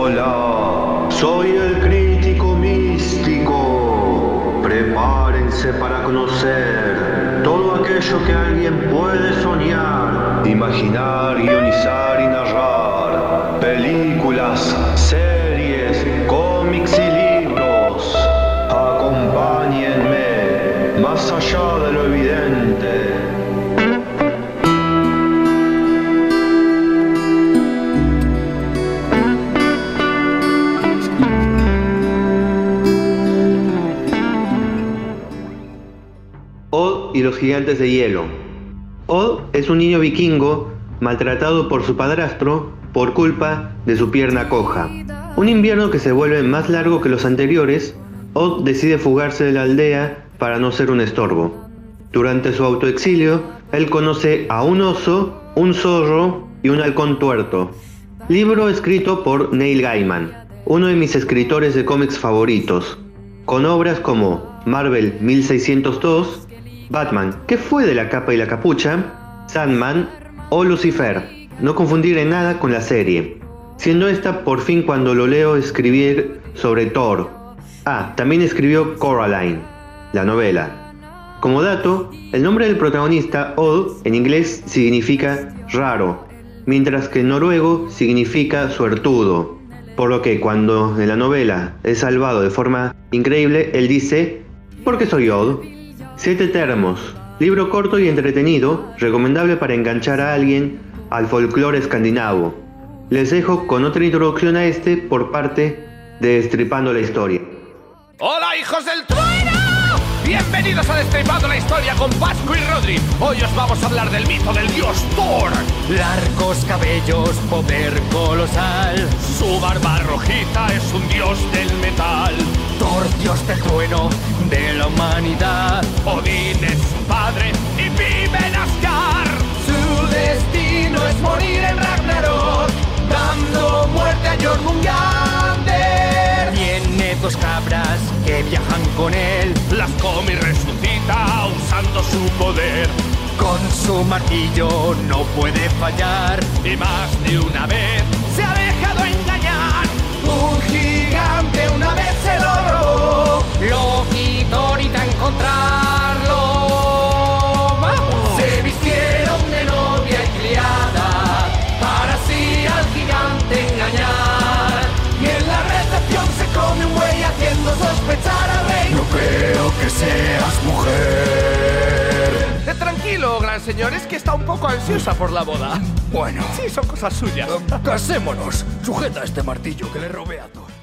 Hola, soy el crítico místico. Prepárense para conocer todo aquello que alguien puede soñar, imaginar, guionizar y narrar. Películas, series, cómics y libros. Acompáñenme más allá de lo evidente. Odd y los gigantes de hielo. Odd es un niño vikingo maltratado por su padrastro por culpa de su pierna coja. Un invierno que se vuelve más largo que los anteriores, Odd decide fugarse de la aldea para no ser un estorbo. Durante su autoexilio, él conoce a un oso, un zorro y un halcón tuerto. Libro escrito por Neil Gaiman, uno de mis escritores de cómics favoritos, con obras como Marvel 1602, Batman, ¿qué fue de la capa y la capucha?, Sandman o Lucifer, no confundir en nada con la serie, siendo esta por fin cuando lo leo escribir sobre Thor. También escribió Coraline, la novela. Como dato, el nombre del protagonista, Odd, en inglés significa raro, mientras que en noruego significa suertudo, por lo que cuando en la novela es salvado de forma increíble, él dice: ¿por qué soy Odd? 7 termos, libro corto y entretenido, recomendable para enganchar a alguien al folclore escandinavo. Les dejo con otra introducción a este por parte de Destripando la Historia. ¡Hola, hijos del trueno! Bienvenidos a Destripando la Historia con Pascu y Rodri. Hoy os vamos a hablar del mito del dios Thor. Largos cabellos, poder colosal. Su barba rojiza es un dios del metal. Thor, dios del trueno de la humanidad. Odín es su padre y vive en Asgard. Su destino es morir en Ragnarok, dando muerte a Jormungandr. Tiene 2 cabras que viajan con él. Las come y resucita usando su poder. Con su martillo no puede fallar, Y más de una vez se ha dejado engañar. un gigante una vez se lo robó. Loki, Thor y encontrarlo. ¡Vamos! Se vistieron de novia y criada para así al gigante engañar. Y en la recepción se come un buey haciendo sospechar al rey. No creo que seas mujer. Tranquilo, gran señor, es que está un poco ansiosa por la boda. Bueno, Sí, son cosas suyas. casémonos. Sujeta este martillo que le robé a Thor.